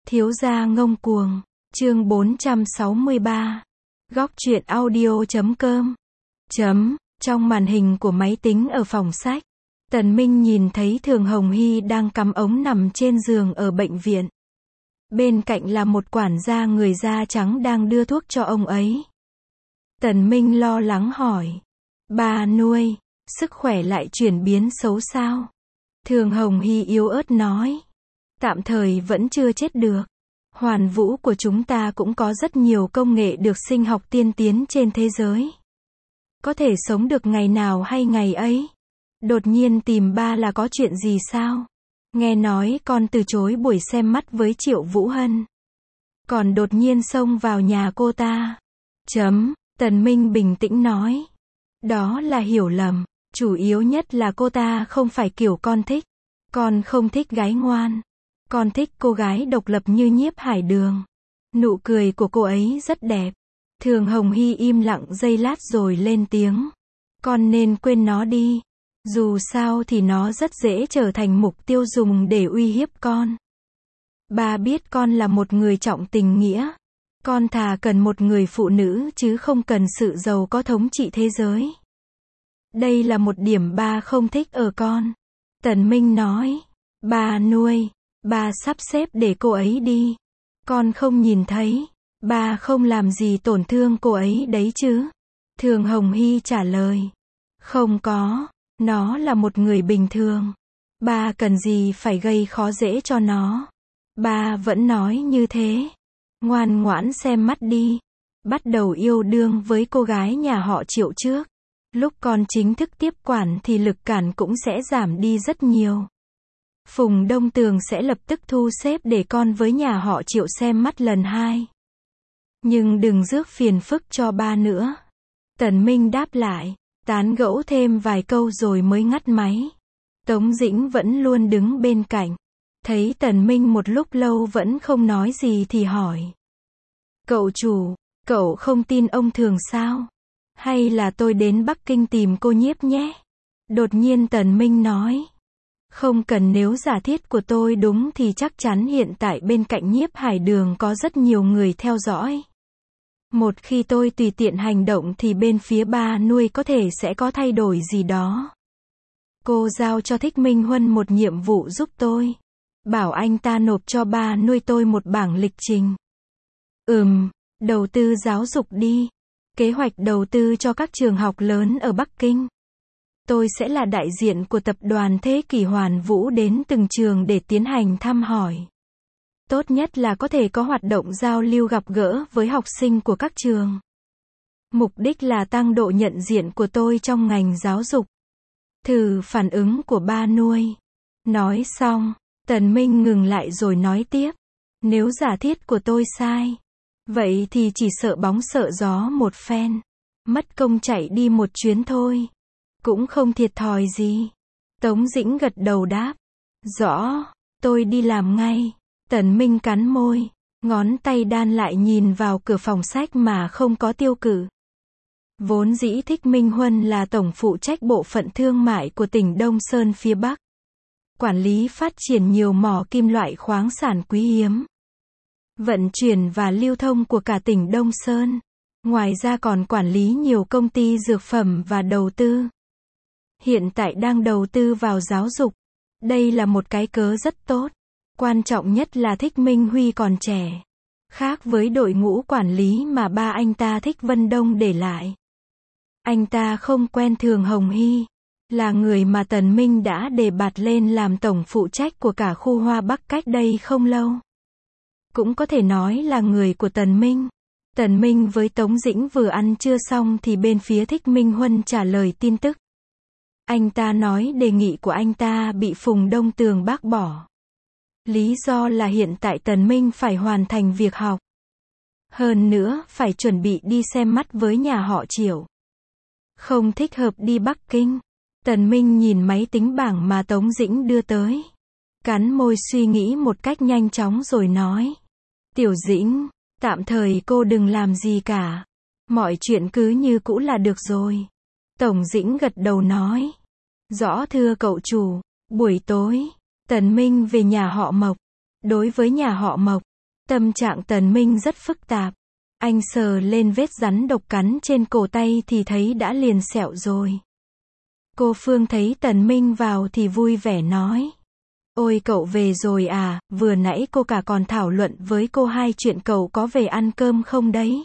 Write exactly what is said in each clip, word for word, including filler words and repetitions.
Thiếu gia ngông cuồng, chương bốn trăm sáu mươi ba. Góc truyện audio chấm com. Chấm, trong màn hình của máy tính ở phòng sách, Tần Minh nhìn thấy Thường Hồng Hy đang cắm ống nằm trên giường ở bệnh viện. Bên cạnh là một quản gia người da trắng đang đưa thuốc cho ông ấy. Tần Minh lo lắng hỏi, bà nuôi, sức khỏe lại chuyển biến xấu sao? Thường Hồng Hy yếu ớt nói, tạm thời vẫn chưa chết được. Hoàn Vũ của chúng ta cũng có rất nhiều công nghệ được sinh học tiên tiến trên thế giới. Có thể sống được ngày nào hay ngày ấy. Đột nhiên tìm ba là có chuyện gì sao? Nghe nói con từ chối buổi xem mắt với Triệu Vũ Hân. Còn đột nhiên xông vào nhà cô ta. Chấm, Tần Minh bình tĩnh nói. Đó là hiểu lầm. Chủ yếu nhất là cô ta không phải kiểu con thích. Con không thích gái ngoan. Con thích cô gái độc lập như Nhiếp Hải Đường. Nụ cười của cô ấy rất đẹp. Thường Hồng Hy im lặng giây lát rồi lên tiếng. Con nên quên nó đi. Dù sao thì nó rất dễ trở thành mục tiêu dùng để uy hiếp con. Ba biết con là một người trọng tình nghĩa. Con thà cần một người phụ nữ chứ không cần sự giàu có thống trị thế giới. Đây là một điểm ba không thích ở con. Tần Minh nói. Ba nuôi. Ba sắp xếp để cô ấy đi. Con không nhìn thấy. Ba không làm gì tổn thương cô ấy đấy chứ? Thường Hồng Hy trả lời. Không có. Nó là một người bình thường. Ba cần gì phải gây khó dễ cho nó. Ba vẫn nói như thế. Ngoan ngoãn xem mắt đi. Bắt đầu yêu đương với cô gái nhà họ Triệu trước. Lúc con chính thức tiếp quản thì lực cản cũng sẽ giảm đi rất nhiều. Phùng Đông Tường sẽ lập tức thu xếp để con với nhà họ Triệu xem mắt lần hai. Nhưng đừng rước phiền phức cho ba nữa. Tần Minh đáp lại, tán gẫu thêm vài câu rồi mới ngắt máy. Tống Dĩnh vẫn luôn đứng bên cạnh. Thấy Tần Minh một lúc lâu vẫn không nói gì thì hỏi. Cậu chủ, cậu không tin ông Thường sao? Hay là tôi đến Bắc Kinh tìm cô Nhiếp nhé? Đột nhiên Tần Minh nói. Không cần, nếu giả thiết của tôi đúng thì chắc chắn hiện tại bên cạnh Nhiếp Hải Đường có rất nhiều người theo dõi. Một khi tôi tùy tiện hành động thì bên phía ba nuôi có thể sẽ có thay đổi gì đó. Cô giao cho Thích Minh Huân một nhiệm vụ giúp tôi. Bảo anh ta nộp cho ba nuôi tôi một bảng lịch trình. Ừm, đầu tư giáo dục đi. Kế hoạch đầu tư cho các trường học lớn ở Bắc Kinh. Tôi sẽ là đại diện của tập đoàn Thế Kỷ Hoàn Vũ đến từng trường để tiến hành thăm hỏi. Tốt nhất là có thể có hoạt động giao lưu gặp gỡ với học sinh của các trường. Mục đích là tăng độ nhận diện của tôi trong ngành giáo dục. Thử phản ứng của ba nuôi. Nói xong, Tần Minh ngừng lại rồi nói tiếp. Nếu giả thiết của tôi sai, vậy thì chỉ sợ bóng sợ gió một phen. Mất công chạy đi một chuyến thôi. Cũng không thiệt thòi gì. Tống Dĩnh gật đầu đáp. Rõ, tôi đi làm ngay. Tần Minh cắn môi, ngón tay đan lại nhìn vào cửa phòng sách mà không có tiêu cự. Vốn dĩ Thích Minh Huân là tổng phụ trách bộ phận thương mại của tỉnh Đông Sơn phía Bắc. Quản lý phát triển nhiều mỏ kim loại khoáng sản quý hiếm. Vận chuyển và lưu thông của cả tỉnh Đông Sơn. Ngoài ra còn quản lý nhiều công ty dược phẩm và đầu tư. Hiện tại đang đầu tư vào giáo dục. Đây là một cái cớ rất tốt. Quan trọng nhất là Thích Minh Huy còn trẻ. Khác với đội ngũ quản lý mà ba anh ta Thích Vân Đông để lại. Anh ta không quen Thường Hồng Hy. Là người mà Tần Minh đã đề bạt lên làm tổng phụ trách của cả khu Hoa Bắc cách đây không lâu. Cũng có thể nói là người của Tần Minh. Tần Minh với Tống Dĩnh vừa ăn trưa xong thì bên phía Thích Minh Huân trả lời tin tức. Anh ta nói đề nghị của anh ta bị Phùng Đông Tường bác bỏ. Lý do là hiện tại Tần Minh phải hoàn thành việc học. Hơn nữa, phải chuẩn bị đi xem mắt với nhà họ Triệu. Không thích hợp đi Bắc Kinh. Tần Minh nhìn máy tính bảng mà Tống Dĩnh đưa tới. Cắn môi suy nghĩ một cách nhanh chóng rồi nói. Tiểu Dĩnh, tạm thời cô đừng làm gì cả. Mọi chuyện cứ như cũ là được rồi. Tổng Dĩnh gật đầu nói. Rõ thưa cậu chủ. Buổi tối, Tần Minh về nhà họ Mộc. Đối với nhà họ Mộc, Tâm trạng Tần Minh rất phức tạp. Anh sờ lên vết rắn độc cắn trên cổ tay thì thấy đã liền sẹo rồi. Cô Phương thấy Tần Minh vào thì vui vẻ nói. Ôi cậu về rồi à, vừa nãy cô cả còn thảo luận với cô hai chuyện cậu có về ăn cơm không đấy.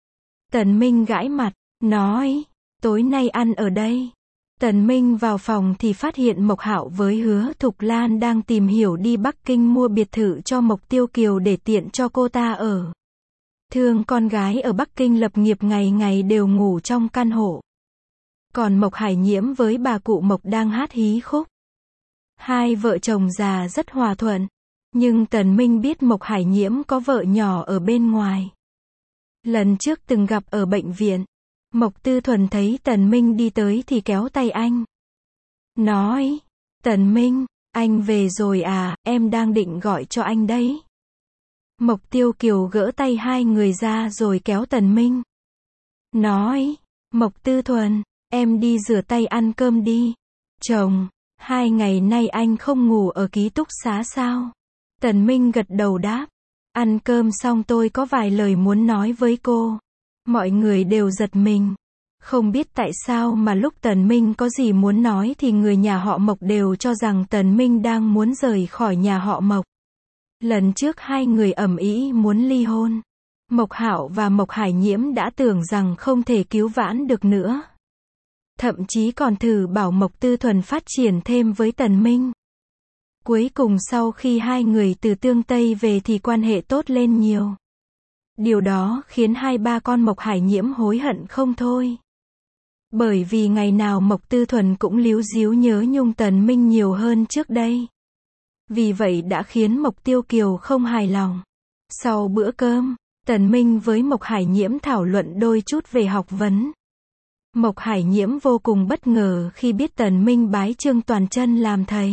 Tần Minh gãi mặt, nói, tối nay ăn ở đây. Tần Minh vào phòng thì phát hiện Mộc Hạo với Hứa Thục Lan đang tìm hiểu đi Bắc Kinh mua biệt thự cho Mộc Tiêu Kiều để tiện cho cô ta ở. Thương con gái ở Bắc Kinh lập nghiệp ngày ngày đều ngủ trong căn hộ. Còn Mộc Hải Nhiễm với bà cụ Mộc đang hát hí khúc. Hai vợ chồng già rất hòa thuận. Nhưng Tần Minh biết Mộc Hải Nhiễm có vợ nhỏ ở bên ngoài. Lần trước từng gặp ở bệnh viện. Mộc Tư Thuần thấy Tần Minh đi tới thì kéo tay anh. Nói, Tần Minh, anh về rồi à, em đang định gọi cho anh đấy. Mộc Tiêu Kiều gỡ tay hai người ra rồi kéo Tần Minh. Nói, Mộc Tư Thuần, em đi rửa tay ăn cơm đi. Chồng, hai ngày nay anh không ngủ ở ký túc xá sao? Tần Minh gật đầu đáp. Ăn cơm xong tôi có vài lời muốn nói với cô. Mọi người đều giật mình. Không biết tại sao mà lúc Tần Minh có gì muốn nói thì người nhà họ Mộc đều cho rằng Tần Minh đang muốn rời khỏi nhà họ Mộc. Lần trước hai người ầm ĩ muốn ly hôn. Mộc Hạo và Mộc Hải Nhiễm đã tưởng rằng không thể cứu vãn được nữa. Thậm chí còn thử bảo Mộc Tư Thuần phát triển thêm với Tần Minh. Cuối cùng sau khi hai người từ Tương Tây về thì quan hệ tốt lên nhiều. Điều đó khiến hai ba con Mộc Hải Nhiễm hối hận không thôi. Bởi vì ngày nào Mộc Tư Thuần cũng líu díu nhớ nhung Tần Minh nhiều hơn trước đây. Vì vậy đã khiến Mộc Tiêu Kiều không hài lòng. Sau bữa cơm, Tần Minh với Mộc Hải Nhiễm thảo luận đôi chút về học vấn. Mộc Hải Nhiễm vô cùng bất ngờ khi biết Tần Minh bái Trương Toàn Chân làm thầy.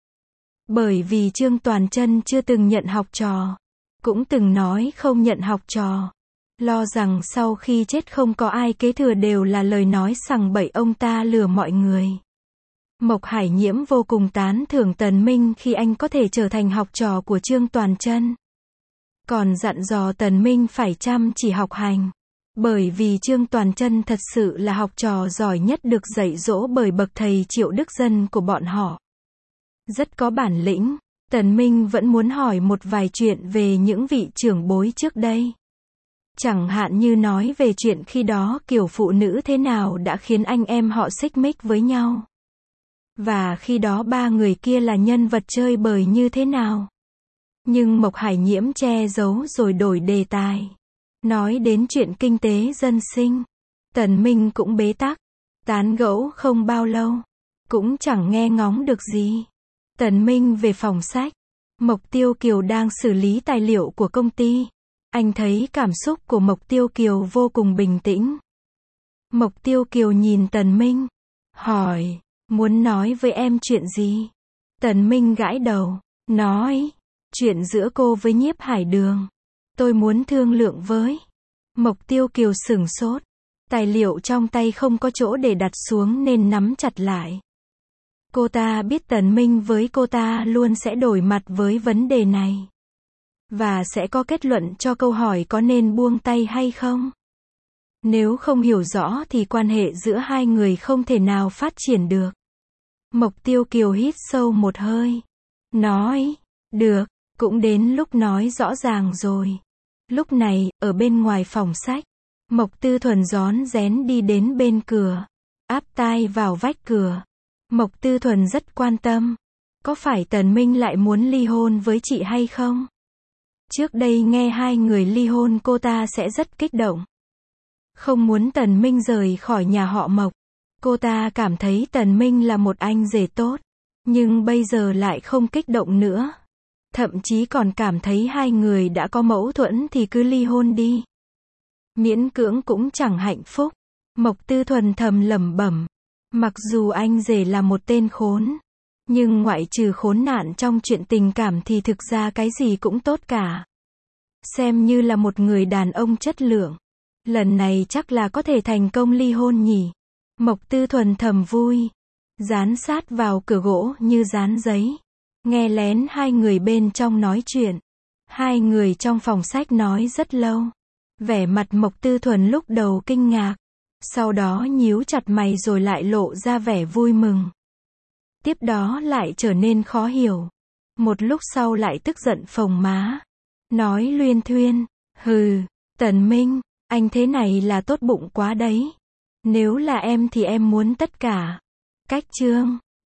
Bởi vì Trương Toàn Chân chưa từng nhận học trò, cũng từng nói không nhận học trò, lo rằng sau khi chết không có ai kế thừa đều là lời nói sằng bậy ông ta lừa mọi người. Mộc Hải Nhiễm vô cùng tán thưởng Tần Minh khi anh có thể trở thành học trò của Trương Toàn Chân. Còn dặn dò Tần Minh phải chăm chỉ học hành. Bởi vì Trương Toàn Chân thật sự là học trò giỏi nhất được dạy dỗ bởi bậc thầy Triệu Đức Dân của bọn họ. Rất có bản lĩnh, Tần Minh vẫn muốn hỏi một vài chuyện về những vị trưởng bối trước đây. Chẳng hạn như nói về chuyện khi đó kiểu phụ nữ thế nào đã khiến anh em họ xích mích với nhau. Và khi đó ba người kia là nhân vật chơi bời như thế nào. Nhưng Mộc Hải Nhiễm che giấu rồi đổi đề tài. Nói đến chuyện kinh tế dân sinh. Tần Minh cũng bế tắc. Tán gẫu không bao lâu. Cũng chẳng nghe ngóng được gì. Tần Minh về phòng sách. Mộc Tiêu Kiều đang xử lý tài liệu của công ty. Anh thấy cảm xúc của Mộc Tiêu Kiều vô cùng bình tĩnh. Mộc Tiêu Kiều nhìn Tần Minh. Hỏi, muốn nói với em chuyện gì? Tần Minh gãi đầu. Nói, chuyện giữa cô với Nhiếp Hải Đường. Tôi muốn thương lượng với. Mộc Tiêu Kiều sửng sốt. Tài liệu trong tay không có chỗ để đặt xuống nên nắm chặt lại. Cô ta biết Tần Minh với cô ta luôn sẽ đổi mặt với vấn đề này. Và sẽ có kết luận cho câu hỏi có nên buông tay hay không. Nếu không hiểu rõ thì quan hệ giữa hai người không thể nào phát triển được. Mộc Tiêu Kiều hít sâu một hơi. Nói, được, cũng đến lúc nói rõ ràng rồi. Lúc này, ở bên ngoài phòng sách, Mộc Tư Thuần rón rén đi đến bên cửa. Áp tai vào vách cửa. Mộc Tư Thuần rất quan tâm. Có phải Tần Minh lại muốn ly hôn với chị hay không? Trước đây nghe hai người ly hôn cô ta sẽ rất kích động. Không muốn Tần Minh rời khỏi nhà họ Mộc. Cô ta cảm thấy Tần Minh là một anh rể tốt. Nhưng bây giờ lại không kích động nữa. Thậm chí còn cảm thấy hai người đã có mâu thuẫn thì cứ ly hôn đi. Miễn cưỡng cũng chẳng hạnh phúc. Mộc Tư Thuần thầm lẩm bẩm. Mặc dù anh rể là một tên khốn. Nhưng ngoại trừ khốn nạn trong chuyện tình cảm thì thực ra cái gì cũng tốt cả. Xem như là một người đàn ông chất lượng. Lần này chắc là có thể thành công ly hôn nhỉ. Mộc Tư Thuần thầm vui. Dán sát vào cửa gỗ như dán giấy. Nghe lén hai người bên trong nói chuyện. Hai người trong phòng sách nói rất lâu. Vẻ mặt Mộc Tư Thuần lúc đầu kinh ngạc, sau đó nhíu chặt mày rồi lại lộ ra vẻ vui mừng. Tiếp đó lại trở nên khó hiểu. Một lúc sau lại tức giận phồng má. Nói luyên thuyên, hừ, Tần Minh, anh thế này là tốt bụng quá đấy. Nếu là em thì em muốn tất cả. Cách chương